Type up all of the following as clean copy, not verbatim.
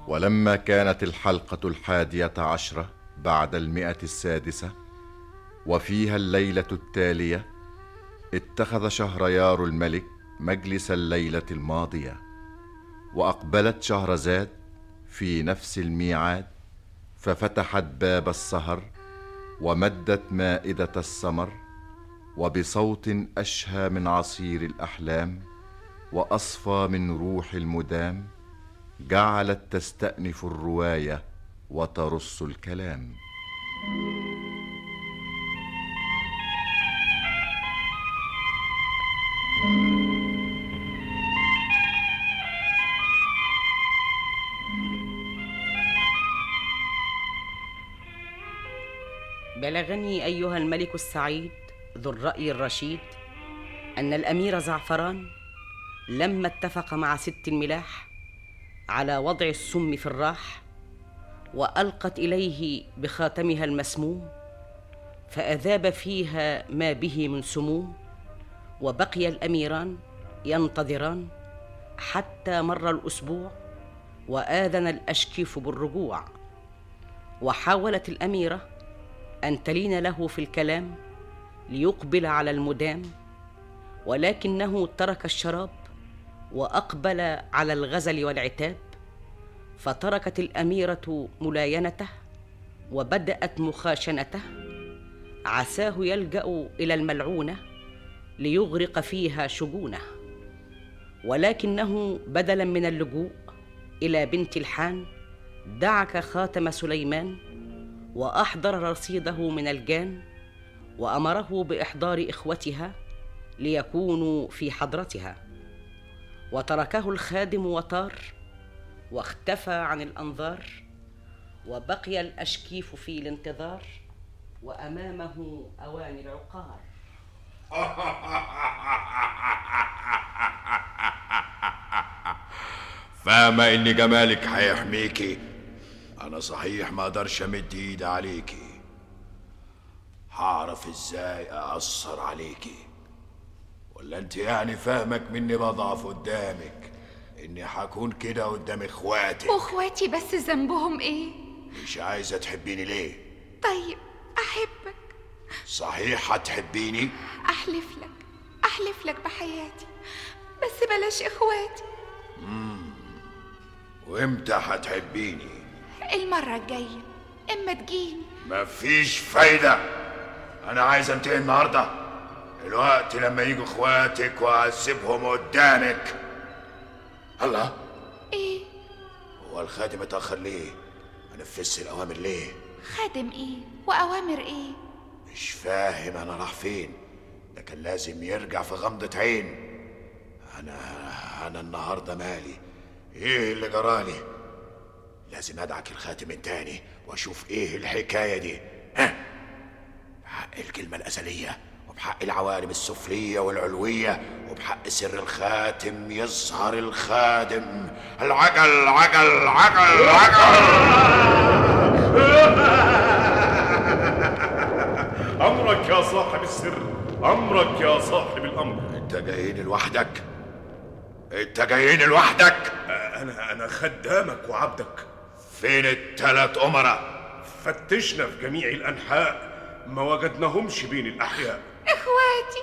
ولما كانت الحلقة 11 بعد 100 وفيها الليلة التالية، اتخذ شهريار الملك مجلس الليلة الماضية، وأقبلت شهرزاد في نفس الميعاد، ففتحت باب السهر ومدت مائدة السمر، وبصوت أشهى من عصير الأحلام وأصفى من روح المدام جعلت تستأنف الرواية وترص الكلام. بلغني أيها الملك السعيد ذو الرأي الرشيد أن الأمير زعفران لما اتفق مع ست الملاح على وضع السم في الراح، وألقت إليه بخاتمها المسموم، فأذاب فيها ما به من سموم، وبقي الأميران ينتظران حتى مر الأسبوع، وآذن الأشكيف بالرجوع. وحاولت الأميرة أن تلين له في الكلام ليقبل على المدام، ولكنه ترك الشراب وأقبل على الغزل والعتاب، فتركت الأميرة ملاينته وبدأت مخاشنته، عساه يلجأ إلى الملعونة ليغرق فيها شجونه، ولكنه بدلا من اللجوء إلى بنت الحان دعك خاتم سليمان، وأحضر رصيده من الجان، وأمره بإحضار إخوتها ليكونوا في حضرتها، وتركه الخادم وطار واختفى عن الأنظار، وبقي الأشكيف في الانتظار، وأمامه أواني العقار. فاهمة إن جمالك هيحميكي؟ أنا صحيح ما أقدرش أمد إيدي عليكي، هعرف إزاي أأثر عليكي؟ ولا أنت يعني فاهمك مني بضعف قدامك، إني هكون كده قدام إخواتك؟ وإخواتي بس ذنبهم إيه؟ مش عايزة تحبيني ليه؟ طيب أحبك. صحيح هتحبيني؟ أحلف لك بحياتي، بس بلاش إخواتي. وإمتى هتحبيني؟ المرة الجاية إما تجيني. مفيش فايدة، أنا عايز أنتهي النهاردة، الوقت لما يجوا إخواتك وأعذبهم قدامك. الله، إيه؟ هو الخادم اتأخر ليه؟ أنفذت الأوامر ليه؟ خادم إيه؟ وأوامر إيه؟ مش فاهم أنا راح فين، ده كان لازم يرجع في غمضة عين. أنا النهاردة مالي؟ إيه اللي جرالي؟ لازم أدعك الخاتم من تاني وأشوف إيه الحكاية دي. ها؟ بحق الكلمة الأزلية، وبحق العوالم السفلية والعلوية، وبحق سر الخاتم يظهر الخادم. العجل عجل عجل عجل. أمرك يا صاحب السر، أمرك يا صاحب الأمر. أنت جايين لوحدك؟ أنت جايين لوحدك؟ أنا خدامك وعبدك. فين ال3 أمراء؟ فتشنا في جميع الأنحاء ما وجدناهمش بين الأحياء. إخواتي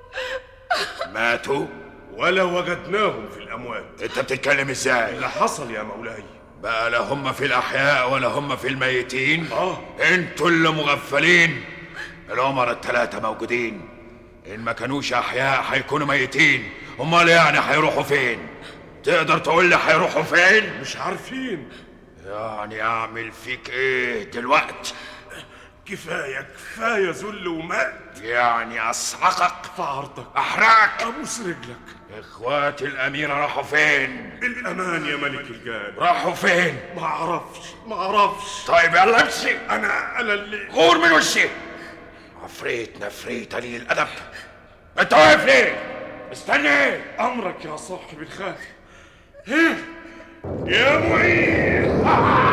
ماتوا ولا وجدناهم في الأموات. أنت بتتكلم إزاي؟ اللي حصل يا مولاي بقى لا هم في الأحياء ولا هم في الميتين. انتوا اللي مغفلين. الأمراء ال3 موجودين، إن ما كانوش أحياء هيكونوا ميتين. أمال يعني هيروحوا فين؟ تقدر تقول لي هيروحوا فين؟ مش عارفين. يعني أعمل فيك إيه دلوقتي؟ كفاية ذل ومجد. يعني أصعقك في عرضك، أحرقك، أبوس رجلك. إخواتي الأميرة راحوا فين؟ الأمان يا ملك الجان. راحوا فين؟ ما أعرفش. طيب يلا امشي. أنا اللي غور من وشي. عفريت نفريت قليل الأدب، أنت واقف ليه؟ استنى. أمرك يا صاحب الخاتم. يا معين.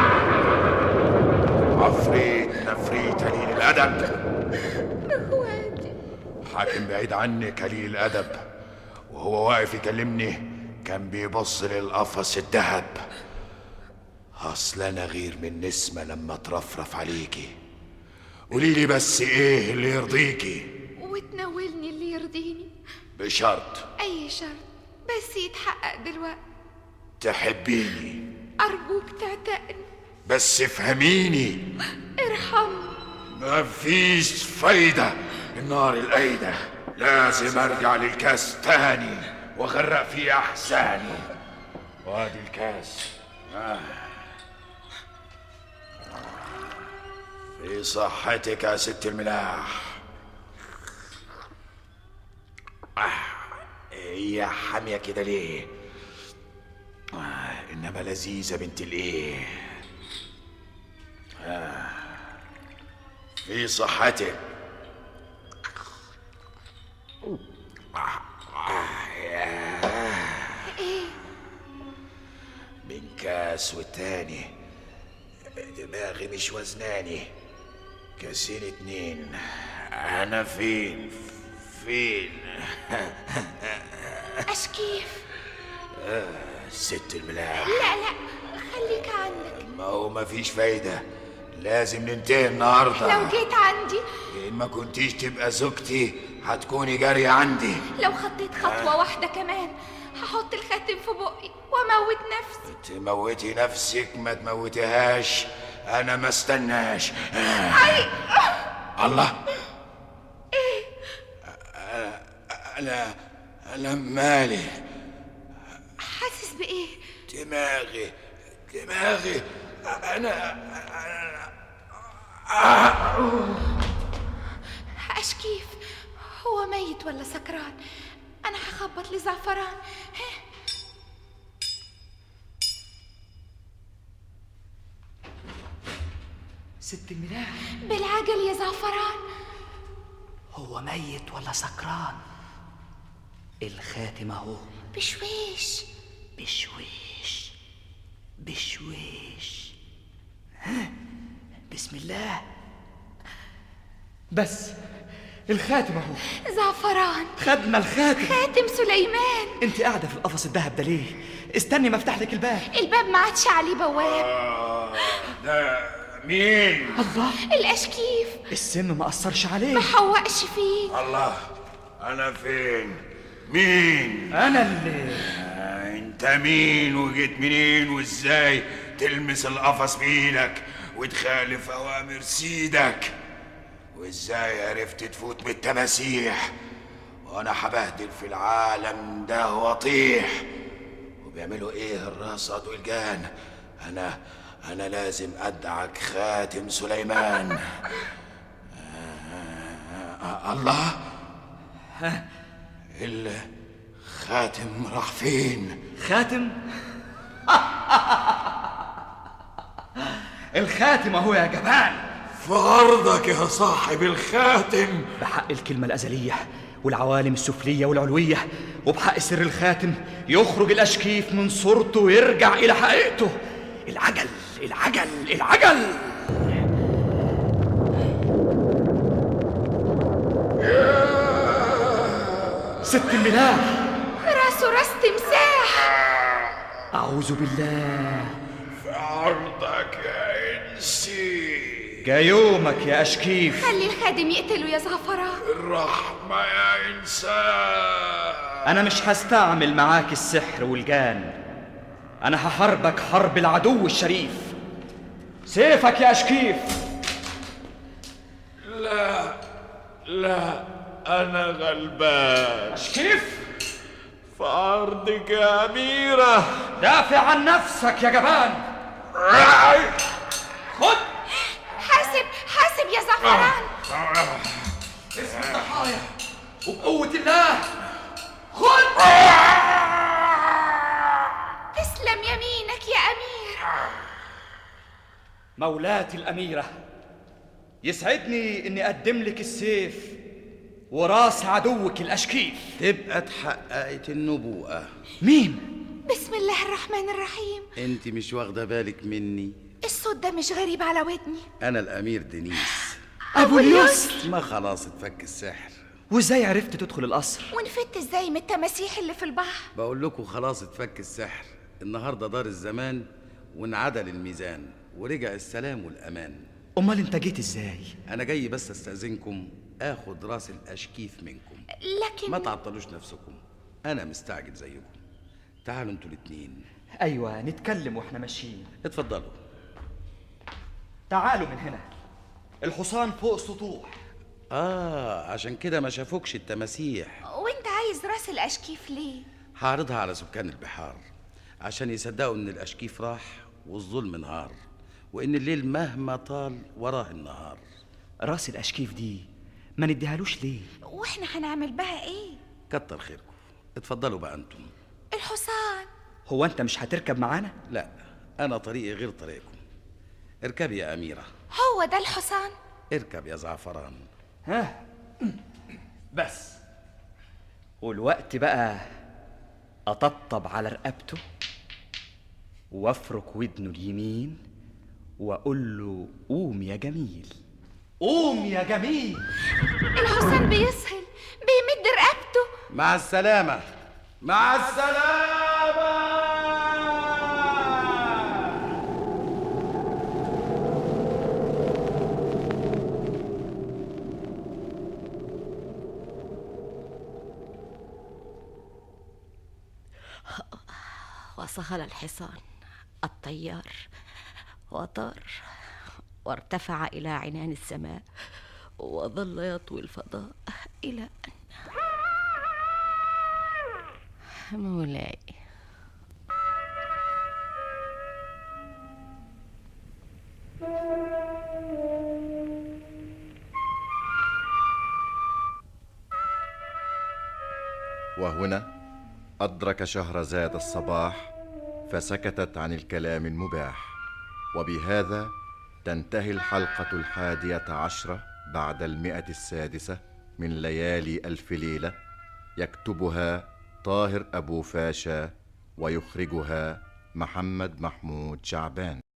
عفريت نفريت قليل الأدب. إخواتي. حاكم بعيد عنك قليل الأدب، وهو واقف يكلمني كان بيبص للقفص الذهب. اصل انا غير من نسمة لما ترفرف عليكي. قوليلي بس ايه اللي يرضيكي؟ وتناولني اللي يرضيني بشرط. اي شرط بس يتحقق دلوقتي. تحبيني؟ ارجوك تعتقني. بس افهميني. ارحمني. مفيش فايدة، النار القايدة. لازم ارجع للكاس تاني واغرق فيه احزاني. وادي الكاس. في صحتك يا ست الملاح. هي حامية كده ليه؟ انما لذيذة بنت الايه. في صحتك. ايه؟ من كاس والتاني دماغي مش وزناني. كاسين 2. انا فين؟ اشكيف. ست الملاح. لا خليك عندك. ما هو مفيش فايدة، لازم ننتهي النهاردة. لو جيت عندي إن ما كنتيش تبقى زوجتي هتكوني جارية عندي. لو خطيت خطوة واحدة كمان هحط الخاتم في بقي واموت نفسي. تموتي نفسك ما تموتيهاش، انا ما استناش. الله. ايه؟ انا مالي؟ حاسس بايه؟ دماغي انا اشكيف. هو ميت ولا سكران؟ انا هخبط لزعفران. ست الملاح، بالعجل يا زعفران. هو ميت ولا سكران؟ الخاتم اهو. بشويش بشويش بشويش. ها، بسم الله. بس الخاتم اهو. زعفران خدنا الخاتم. خاتم سليمان. انت قاعده في القفص الذهب ده ليه؟ استني ما افتح لك الباب. الباب ما عادش عليه بواب. ده مين؟ الله، الاشكيف. السم ما اثرش عليه. ما حوقش فيه. الله، انا فين؟ مين؟ انا اللي انت مين وجيت منين وازاي تلمس القفص بايدك وتخالف اوامر سيدك؟ وازاي عرفت تفوت بالتماسيح وانا هبهدل في العالم ده واطيح؟ وبيعملوا ايه الرصد والجان؟ انا لازم ادعك خاتم سليمان. الله، الخاتم راح فين؟ خاتم؟ الخاتم اهو يا جبان. في عرضك يا صاحب الخاتم. بحق الكلمة الأزلية والعوالم السفلية والعلوية، وبحق سر الخاتم يخرج الأشكيف من صورته ويرجع إلى حقيقته. العجل العجل العجل. ست الملاح، راسه راس تمساح. أعوذ بالله. في عرضك يا إنسي. جا يومك يا أشكيف. خلي الخادم يقتله يا زعفران. الرحمة يا إنسان. أنا مش هستعمل معاك السحر والجان، أنا هحاربك حرب العدو الشريف. سيفك يا أشكيف. لا أنا غلبان. أشكيف، في عرضك يا أميرة. دافع عن نفسك يا جبان. خد. حاسب يا زعفران. اسم الضحايا وبقوة الله. خد. تسلم يمينك يا أمير. مولاتي الأميرة، يسعدني إني أقدم لك السيف وراس عدوك الأشكيف. تبقى اتحققت النبوءة. مين؟ بسم الله الرحمن الرحيم. انت مش واخدة بالك مني؟ الصوت ده مش غريب على ودني. انا الامير دينيس. أبو اليسر. ما خلاص اتفك السحر. وإزاي عرفت تدخل القصر؟ ونفدت ازاي من التماسيح اللي في البحر؟ بقول لكم خلاص اتفك السحر. النهارده دار الزمان وانعدل الميزان ورجع السلام والأمان. امال انت جيت ازاي؟ أنا جاي بس أستأذنكم آخد راس الأشكيف منكم. لكن ما تعطلوش نفسكم، أنا مستعجل زيكم. تعالوا انتوا الاتنين. ايوه نتكلم واحنا ماشيين. اتفضلوا. تعالوا من هنا، الحصان فوق السطوح. عشان كده ما شافوكش التماسيح. وانت عايز راس الاشكيف ليه؟ هعرضها على سكان البحار عشان يصدقوا ان الاشكيف راح والظلم نهار، وان الليل مهما طال وراه النهار. راس الاشكيف دي ما نديهالوش ليه؟ واحنا هنعمل بها ايه؟ كتر خيركم، اتفضلوا بقى انتم. الحصان. هو انت مش هتركب معانا؟ لا، انا طريقي غير طريقكم. اركبي يا اميره. هو ده الحصان؟ اركب يا زعفران. ها بس، والوقت بقى اطبطب على رقبته وافرك ودنه اليمين واقول له قوم يا جميل، قوم يا جميل. الحصان بيسهل، بيمد رقبته. مع السلامه، مع السلامه. وصهل الحصان الطيار وطار وارتفع إلى عنان السماء وظل يطوي الفضاء إلى أن مولاي. وهنا أدرك شهرزاد الصباح فسكتت عن الكلام المباح. وبهذا تنتهي الحلقة 11 بعد 106 من ليالي ألف ليلة. يكتبها طاهر أبو فاشا ويخرجها محمد محمود شعبان.